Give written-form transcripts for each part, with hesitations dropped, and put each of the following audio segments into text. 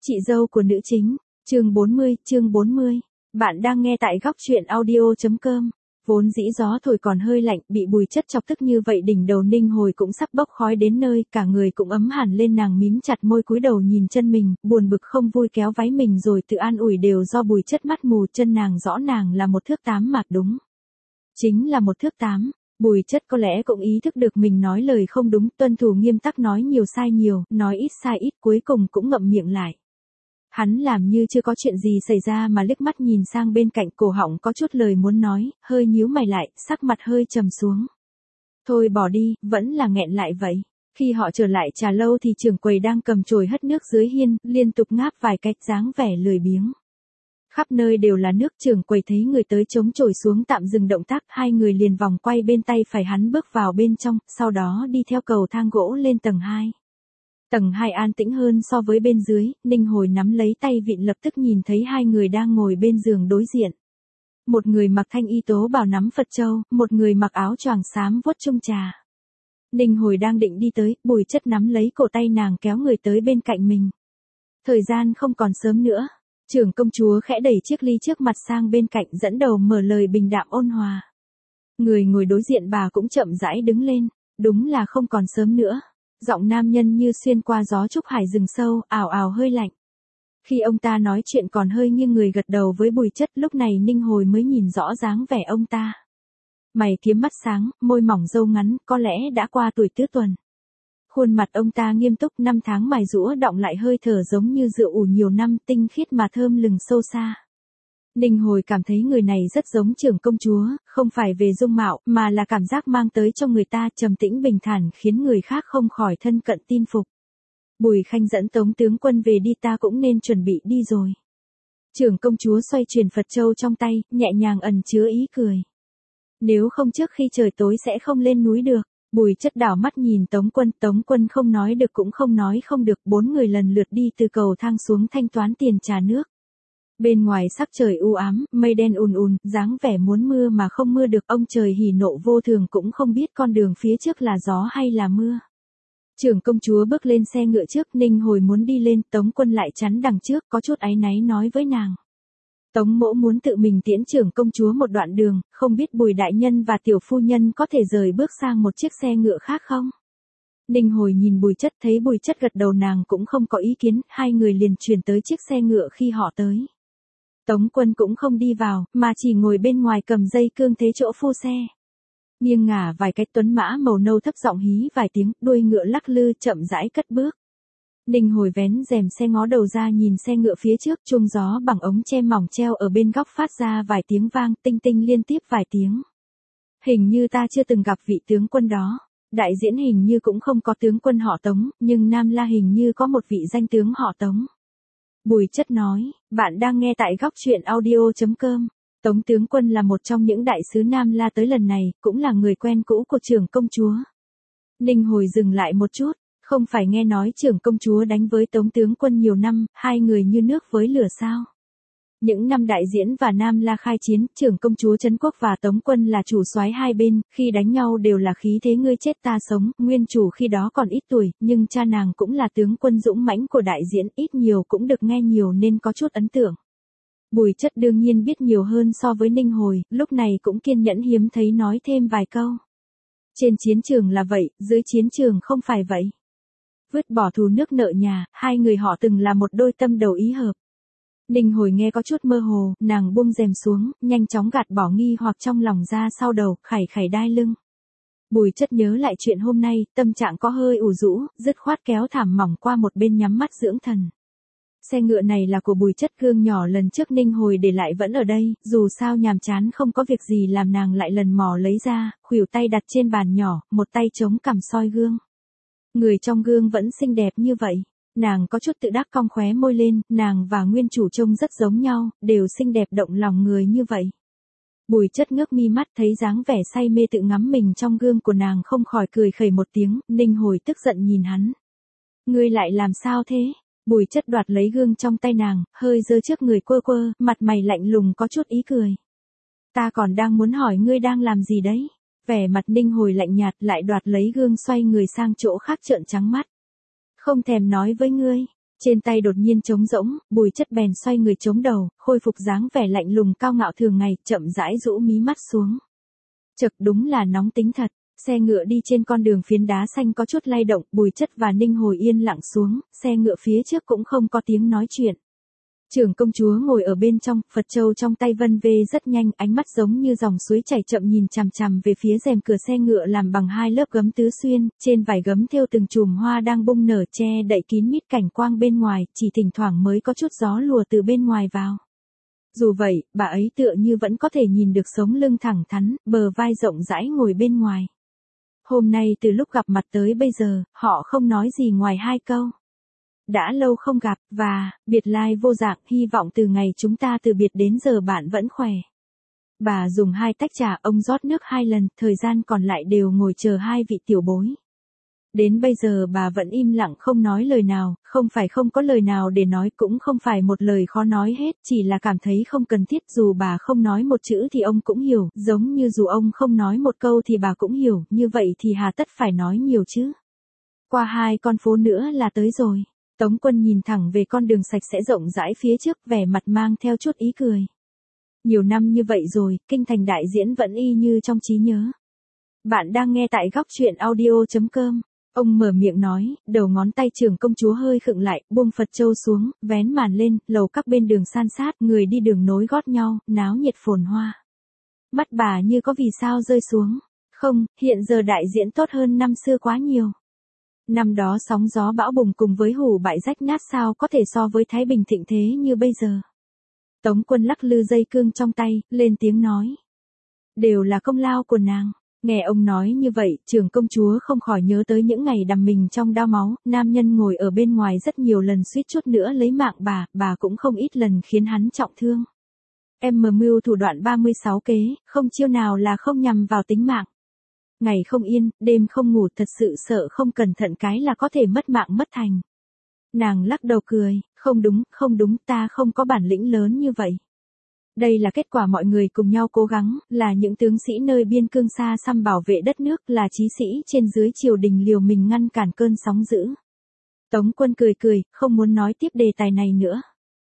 Chị dâu của nữ chính, chương 40. Bạn đang nghe tại góc truyện audio.com. Vốn dĩ gió thổi còn hơi lạnh, bị Bùi Chất chọc tức như vậy đỉnh đầu Ninh Hồi cũng sắp bốc khói đến nơi, cả người cũng ấm hẳn lên, nàng mím chặt môi cúi đầu nhìn chân mình, buồn bực không vui kéo váy mình rồi tự an ủi đều do Bùi Chất mắt mù, chân nàng rõ nàng là một thước 8 mà đúng. Chính là một thước 8. Bùi Chất có lẽ cũng ý thức được mình nói lời không đúng, tuân thủ nghiêm tắc, nói nhiều sai nhiều, nói ít sai ít, cuối cùng cũng ngậm miệng lại. Hắn làm như chưa có chuyện gì xảy ra mà liếc mắt nhìn sang bên cạnh, cổ họng có chút lời muốn nói, hơi nhíu mày lại, sắc mặt hơi trầm xuống. Thôi bỏ đi, vẫn là nghẹn lại vậy. Khi họ trở lại trà lâu thì trưởng quầy đang cầm chổi hất nước dưới hiên, liên tục ngáp vài cái, dáng vẻ lười biếng. Khắp nơi đều là nước, trưởng quầy thấy người tới chống chổi xuống tạm dừng động tác, hai người liền vòng quay bên tay phải hắn bước vào bên trong, sau đó đi theo cầu thang gỗ lên tầng 2. Tầng 2 an tĩnh hơn so với bên dưới, Ninh Hồi nắm lấy tay vịn, lập tức nhìn thấy hai người đang ngồi bên giường đối diện. Một người mặc thanh y tố bào nắm Phật châu, một người mặc áo choàng xám vuốt chung trà. Ninh Hồi đang định đi tới, Bùi Chất nắm lấy cổ tay nàng kéo người tới bên cạnh mình. Thời gian không còn sớm nữa. Trưởng công chúa khẽ đẩy chiếc ly trước mặt sang bên cạnh, dẫn đầu mở lời bình đạm ôn hòa. Người ngồi đối diện bà cũng chậm rãi đứng lên, đúng là không còn sớm nữa. Giọng nam nhân như xuyên qua gió trúc hải rừng sâu, ào ào hơi lạnh. Khi ông ta nói chuyện còn hơi nghiêng người gật đầu với Bùi Chất, lúc này Ninh Hồi mới nhìn rõ dáng vẻ ông ta. Mày kiếm mắt sáng, môi mỏng râu ngắn, có lẽ đã qua tuổi tứ tuần. Khuôn mặt ông ta nghiêm túc, năm tháng mài rũa đọng lại hơi thở giống như rượu ủ nhiều năm, tinh khiết mà thơm lừng sâu xa. Ninh Hồi cảm thấy người này rất giống trưởng công chúa, không phải về dung mạo, mà là cảm giác mang tới cho người ta trầm tĩnh bình thản, khiến người khác không khỏi thân cận tin phục. Bùi Khanh dẫn Tống tướng quân về đi, ta cũng nên chuẩn bị đi rồi. Trưởng công chúa xoay chuyển Phật châu trong tay, nhẹ nhàng ẩn chứa ý cười. Nếu không trước khi trời tối sẽ không lên núi được. Bùi Chất đảo mắt nhìn Tống quân không nói được cũng không nói không được, bốn người lần lượt đi từ cầu thang xuống thanh toán tiền trà nước. Bên ngoài sắc trời u ám, mây đen ùn ùn, dáng vẻ muốn mưa mà không mưa được, ông trời hỉ nộ vô thường cũng không biết con đường phía trước là gió hay là mưa. Trưởng công chúa bước lên xe ngựa trước, Ninh Hồi muốn đi lên, Tống quân lại chắn đằng trước, có chút áy náy nói với nàng. Tống mỗ muốn tự mình tiễn trưởng công chúa một đoạn đường, không biết Bùi đại nhân và tiểu phu nhân có thể rời bước sang một chiếc xe ngựa khác không? Ninh Hồi nhìn Bùi Chất, thấy Bùi Chất gật đầu nàng cũng không có ý kiến, hai người liền chuyển tới chiếc xe ngựa khi họ tới. Tống quân cũng không đi vào, mà chỉ ngồi bên ngoài cầm dây cương thế chỗ phu xe. Nghiêng ngả vài cái, tuấn mã màu nâu thấp giọng hí vài tiếng, đuôi ngựa lắc lư chậm rãi cất bước. Ninh Hồi vén rèm xe ngó đầu ra nhìn xe ngựa phía trước, chuông gió bằng ống tre mỏng treo ở bên góc phát ra vài tiếng vang, tinh tinh liên tiếp vài tiếng. Hình như ta chưa từng gặp vị tướng quân đó. Đại diễn hình như cũng không có tướng quân họ Tống, nhưng Nam La hình như có một vị danh tướng họ Tống. Bùi Chất nói, bạn đang nghe tại góc truyện audio.com. Tống tướng quân là một trong những đại sứ Nam La tới lần này, cũng là người quen cũ của trưởng công chúa. Ninh Hồi dừng lại một chút. Không phải nghe nói trưởng công chúa đánh với Tống tướng quân nhiều năm, hai người như nước với lửa sao? Những năm đại diễn và Nam La khai chiến, trưởng công chúa Trấn Quốc và Tống quân là chủ soái hai bên, khi đánh nhau đều là khí thế ngươi chết ta sống, nguyên chủ khi đó còn ít tuổi, nhưng cha nàng cũng là tướng quân dũng mãnh của đại diễn, ít nhiều cũng được nghe nhiều nên có chút ấn tượng. Bùi Chất đương nhiên biết nhiều hơn so với Ninh Hồi, lúc này cũng kiên nhẫn hiếm thấy nói thêm vài câu. Trên chiến trường là vậy, dưới chiến trường không phải vậy. Vứt bỏ thù nước nợ nhà, hai người họ từng là một đôi tâm đầu ý hợp. Ninh Hồi nghe có chút mơ hồ, nàng buông rèm xuống, nhanh chóng gạt bỏ nghi hoặc trong lòng ra sau đầu, khảy khảy đai lưng. Bùi Chất nhớ lại chuyện hôm nay, tâm trạng có hơi ủ rũ, dứt khoát kéo thảm mỏng qua một bên nhắm mắt dưỡng thần. Xe ngựa này là của Bùi Chất, gương nhỏ lần trước Ninh Hồi để lại vẫn ở đây, dù sao nhàm chán không có việc gì làm nàng lại lần mò lấy ra, khuỷu tay đặt trên bàn nhỏ, một tay chống cằm soi gương. Người trong gương vẫn xinh đẹp như vậy. Nàng có chút tự đắc cong khóe môi lên, nàng và nguyên chủ trông rất giống nhau, đều xinh đẹp động lòng người như vậy. Bùi Chất ngước mi mắt thấy dáng vẻ say mê tự ngắm mình trong gương của nàng không khỏi cười khẩy một tiếng, Ninh Hồi tức giận nhìn hắn. Ngươi lại làm sao thế? Bùi Chất đoạt lấy gương trong tay nàng, hơi giơ trước người quơ quơ, mặt mày lạnh lùng có chút ý cười. Ta còn đang muốn hỏi ngươi đang làm gì đấy? Vẻ mặt Ninh Hồi lạnh nhạt, lại đoạt lấy gương xoay người sang chỗ khác trợn trắng mắt. Không thèm nói với ngươi, Trên tay đột nhiên trống rỗng, Bùi Chất bèn xoay người chống đầu, khôi phục dáng vẻ lạnh lùng cao ngạo thường ngày, chậm rãi rũ mí mắt xuống. Chực, đúng là nóng tính thật. Xe ngựa đi trên con đường phiến đá xanh có chút lay động, Bùi Chất và Ninh Hồi yên lặng xuống, xe ngựa phía trước cũng không có tiếng nói chuyện. Trưởng công chúa ngồi ở bên trong, Phật châu trong tay vân vê rất nhanh, ánh mắt giống như dòng suối chảy chậm nhìn chằm chằm về phía rèm cửa xe ngựa làm bằng 2 lớp gấm tứ xuyên, trên vải gấm thêu từng chùm hoa đang bung nở che đậy kín mít cảnh quang bên ngoài, chỉ thỉnh thoảng mới có chút gió lùa từ bên ngoài vào. Dù vậy, bà ấy tựa như vẫn có thể nhìn được sống lưng thẳng thắn, bờ vai rộng rãi ngồi bên ngoài. Hôm nay từ lúc gặp mặt tới bây giờ, họ không nói gì ngoài 2 câu. Đã lâu không gặp, và, biệt lai vô dạng, hy vọng từ ngày chúng ta từ biệt đến giờ bạn vẫn khỏe. Bà dùng 2 tách trà, ông rót nước 2 lần, thời gian còn lại đều ngồi chờ 2 vị tiểu bối. Đến bây giờ bà vẫn im lặng không nói lời nào, không phải không có lời nào để nói, cũng không phải một lời khó nói hết, chỉ là cảm thấy không cần thiết, dù bà không nói một chữ thì ông cũng hiểu, giống như dù ông không nói một câu thì bà cũng hiểu, như vậy thì hà tất phải nói nhiều chứ. Qua 2 con phố nữa là tới rồi. Tống Quân nhìn thẳng về con đường sạch sẽ rộng rãi phía trước, vẻ mặt mang theo chút ý cười. Nhiều năm như vậy rồi, kinh thành đại diễn vẫn y như trong trí nhớ. Bạn đang nghe tại góc truyện audio.com. Ông mở miệng nói, đầu ngón tay trưởng công chúa hơi khựng lại, buông Phật châu xuống, vén màn lên, lầu các bên đường san sát, người đi đường nối gót nhau, náo nhiệt phồn hoa. Mắt bà như có vì sao rơi xuống. Không, hiện giờ đại diễn tốt hơn năm xưa quá nhiều. Năm đó sóng gió bão bùng cùng với hủ bại rách nát sao có thể so với Thái Bình thịnh thế như bây giờ. Tống Quân lắc lư dây cương trong tay, lên tiếng nói. Đều là công lao của nàng. Nghe ông nói như vậy, trưởng công chúa không khỏi nhớ tới những ngày đầm mình trong đao máu, nam nhân ngồi ở bên ngoài rất nhiều lần suýt chút nữa lấy mạng bà cũng không ít lần khiến hắn trọng thương. Em mưu thủ đoạn 36 kế, không chiêu nào là không nhằm vào tính mạng. Ngày không yên, đêm không ngủ, thật sự sợ không cẩn thận cái là có thể mất mạng mất thành. Nàng lắc đầu cười, không đúng, ta không có bản lĩnh lớn như vậy. Đây là kết quả mọi người cùng nhau cố gắng, là những tướng sĩ nơi biên cương xa xăm bảo vệ đất nước, là chí sĩ trên dưới triều đình liều mình ngăn cản cơn sóng dữ. Tống Quân cười, không muốn nói tiếp đề tài này nữa.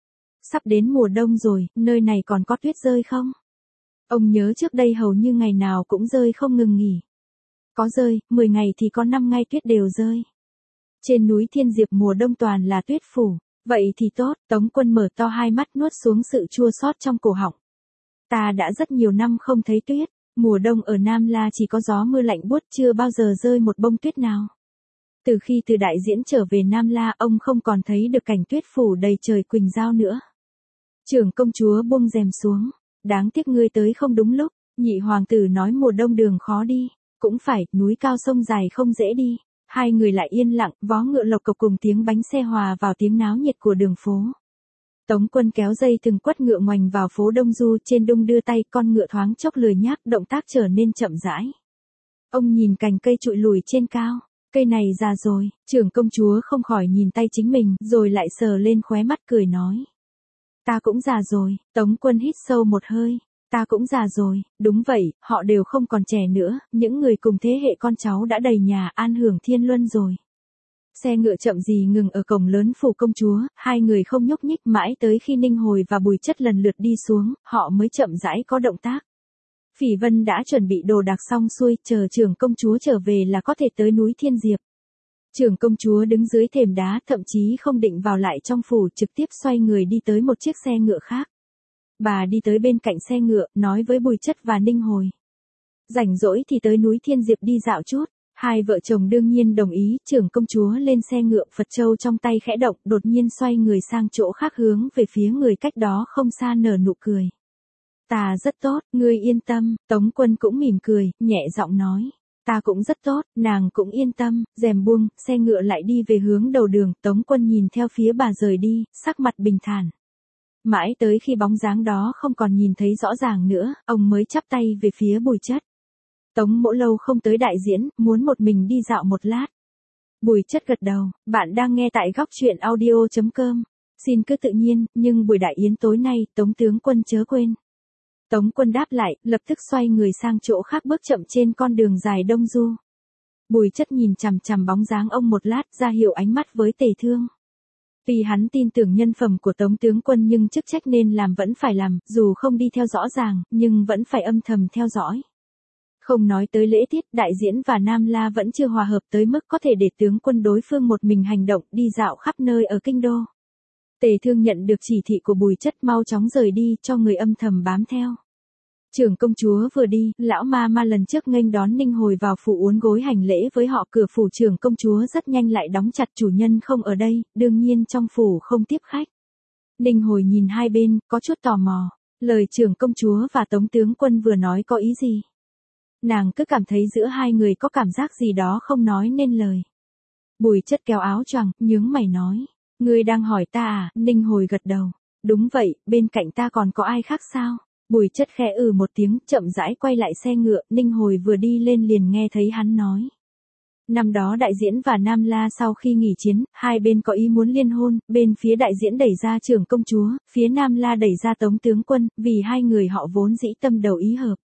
Sắp đến mùa đông rồi, nơi này còn có tuyết rơi không? Ông nhớ trước đây hầu như ngày nào cũng rơi không ngừng nghỉ. Có rơi, 10 ngày thì có 5 ngày tuyết đều rơi. Trên núi Thiên Diệp mùa đông toàn là tuyết phủ. Vậy thì tốt, Tống Quân mở to 2 mắt nuốt xuống sự chua xót trong cổ họng. Ta đã rất nhiều năm không thấy tuyết, mùa đông ở Nam La chỉ có gió mưa lạnh buốt, chưa bao giờ rơi một bông tuyết nào. Từ khi từ đại diễn trở về Nam La, ông không còn thấy được cảnh tuyết phủ đầy trời quỳnh giao nữa. Trưởng công chúa buông rèm xuống, đáng tiếc ngươi tới không đúng lúc, nhị hoàng tử nói mùa đông đường khó đi, cũng phải, núi cao sông dài không dễ đi. 2 người lại yên lặng, vó ngựa lộc cộc cùng tiếng bánh xe hòa vào tiếng náo nhiệt của đường phố. Tống Quân kéo dây từng quất ngựa ngoảnh vào phố Đông Du, trên đung đưa tay, con ngựa thoáng chốc lười nhác, động tác trở nên chậm rãi. Ông nhìn cành cây trụi lùi trên cao, cây này già rồi, trưởng công chúa không khỏi nhìn tay chính mình, rồi lại sờ lên khóe mắt cười nói. Ta cũng già rồi, Tống Quân hít sâu một hơi. Ta cũng già rồi, đúng vậy, họ đều không còn trẻ nữa, những người cùng thế hệ con cháu đã đầy nhà an hưởng thiên luân rồi. Xe ngựa chậm gì ngừng ở cổng lớn phủ công chúa, 2 người không nhúc nhích mãi tới khi Ninh Hồi và Bùi Chất lần lượt đi xuống, họ mới chậm rãi có động tác. Phỉ Vân đã chuẩn bị đồ đạc xong xuôi, chờ trưởng công chúa trở về là có thể tới núi Thiên Diệp. Trưởng công chúa đứng dưới thềm đá, thậm chí không định vào lại trong phủ, trực tiếp xoay người đi tới một chiếc xe ngựa khác. Bà đi tới bên cạnh xe ngựa, nói với Bùi Chất và Ninh Hồi. Rảnh rỗi thì tới núi Thiên Diệp đi dạo chút. 2 vợ chồng đương nhiên đồng ý, trưởng công chúa lên xe ngựa, Phật châu trong tay khẽ động, đột nhiên xoay người sang chỗ khác hướng về phía người cách đó không xa nở nụ cười. Ta rất tốt, ngươi yên tâm, Tống Quân cũng mỉm cười, nhẹ giọng nói. Ta cũng rất tốt, nàng cũng yên tâm, rèm buông, xe ngựa lại đi về hướng đầu đường, Tống Quân nhìn theo phía bà rời đi, sắc mặt bình thản. Mãi tới khi bóng dáng đó không còn nhìn thấy rõ ràng nữa, ông mới chắp tay về phía Bùi Chất. Tống Mỗ lâu không tới đại diễn, muốn một mình đi dạo một lát. Bùi Chất gật đầu, bạn đang nghe tại góc truyện audio.com. Xin cứ tự nhiên, nhưng buổi đại yến tối nay, Tống tướng quân chớ quên. Tống Quân đáp lại, lập tức xoay người sang chỗ khác bước chậm trên con đường dài Đông Du. Bùi Chất nhìn chằm chằm bóng dáng ông một lát, ra hiệu ánh mắt với Tề Thương. Vì hắn tin tưởng nhân phẩm của Tống tướng quân nhưng chức trách nên làm vẫn phải làm, dù không đi theo rõ ràng, nhưng vẫn phải âm thầm theo dõi. Không nói tới lễ tiết, Đại Diễn và Nam La vẫn chưa hòa hợp tới mức có thể để tướng quân đối phương một mình hành động đi dạo khắp nơi ở kinh đô. Tề Thương nhận được chỉ thị của Bùi Chất mau chóng rời đi, cho người âm thầm bám theo. Trưởng công chúa vừa đi, lão ma lần trước nghênh đón Ninh Hồi vào phủ uốn gối hành lễ với họ, cửa phủ trưởng công chúa rất nhanh lại đóng chặt, chủ nhân không ở đây, đương nhiên trong phủ không tiếp khách. Ninh Hồi nhìn hai bên, có chút tò mò, lời trưởng công chúa và Tống tướng quân vừa nói có ý gì? Nàng cứ cảm thấy giữa hai người có cảm giác gì đó không nói nên lời. Bùi Chất kéo áo choàng, nhướng mày nói, ngươi đang hỏi ta à? Ninh Hồi gật đầu, đúng vậy, bên cạnh ta còn có ai khác sao? Bùi Chất khẽ một tiếng, chậm rãi quay lại xe ngựa, Ninh Hồi vừa đi lên liền nghe thấy hắn nói. Năm đó Đại Diễn và Nam La sau khi nghỉ chiến, hai bên có ý muốn liên hôn, bên phía Đại Diễn đẩy ra trưởng công chúa, phía Nam La đẩy ra Tống tướng quân, vì hai người họ vốn dĩ tâm đầu ý hợp.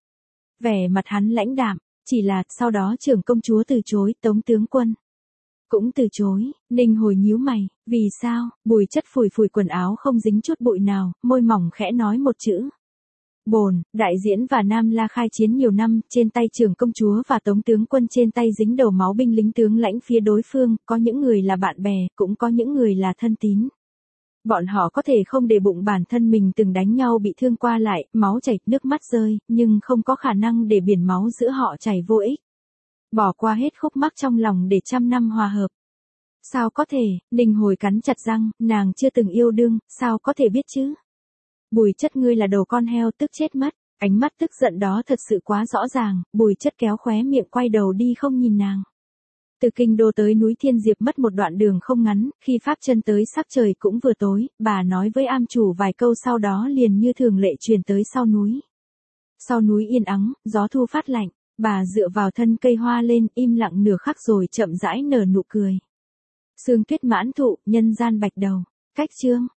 Vẻ mặt hắn lãnh đạm, chỉ là, sau đó trưởng công chúa từ chối, Tống tướng quân cũng từ chối. Ninh Hồi nhíu mày, vì sao? Bùi Chất phủi quần áo không dính chút bụi nào, môi mỏng khẽ nói một chữ. Bồn. Đại Diễn và Nam La khai chiến nhiều năm, trên tay trưởng công chúa và Tống tướng quân trên tay dính đầu máu binh lính tướng lãnh phía đối phương, có những người là bạn bè, cũng có những người là thân tín. Bọn họ có thể không để bụng bản thân mình từng đánh nhau bị thương qua lại, máu chảy, nước mắt rơi, nhưng không có khả năng để biển máu giữa họ chảy vô ích. Bỏ qua hết khúc mắc trong lòng để trăm năm hòa hợp. Sao có thể? Ninh Hồi cắn chặt răng, nàng chưa từng yêu đương, sao có thể biết chứ? Bùi Chất, ngươi là đồ con heo, tức chết mất. Ánh mắt tức giận đó thật sự quá rõ ràng, Bùi Chất kéo khóe miệng quay đầu đi không nhìn nàng. Từ kinh đô tới núi Thiên Diệp mất một đoạn đường không ngắn, khi pháp chân tới sắc trời cũng vừa tối, bà nói với am chủ vài câu sau đó liền như thường lệ truyền tới sau núi. Sau núi yên ắng, gió thu phát lạnh, bà dựa vào thân cây hoa lên, im lặng nửa khắc rồi chậm rãi nở nụ cười. Sương tuyết mãn thụ, nhân gian bạch đầu. Cách chương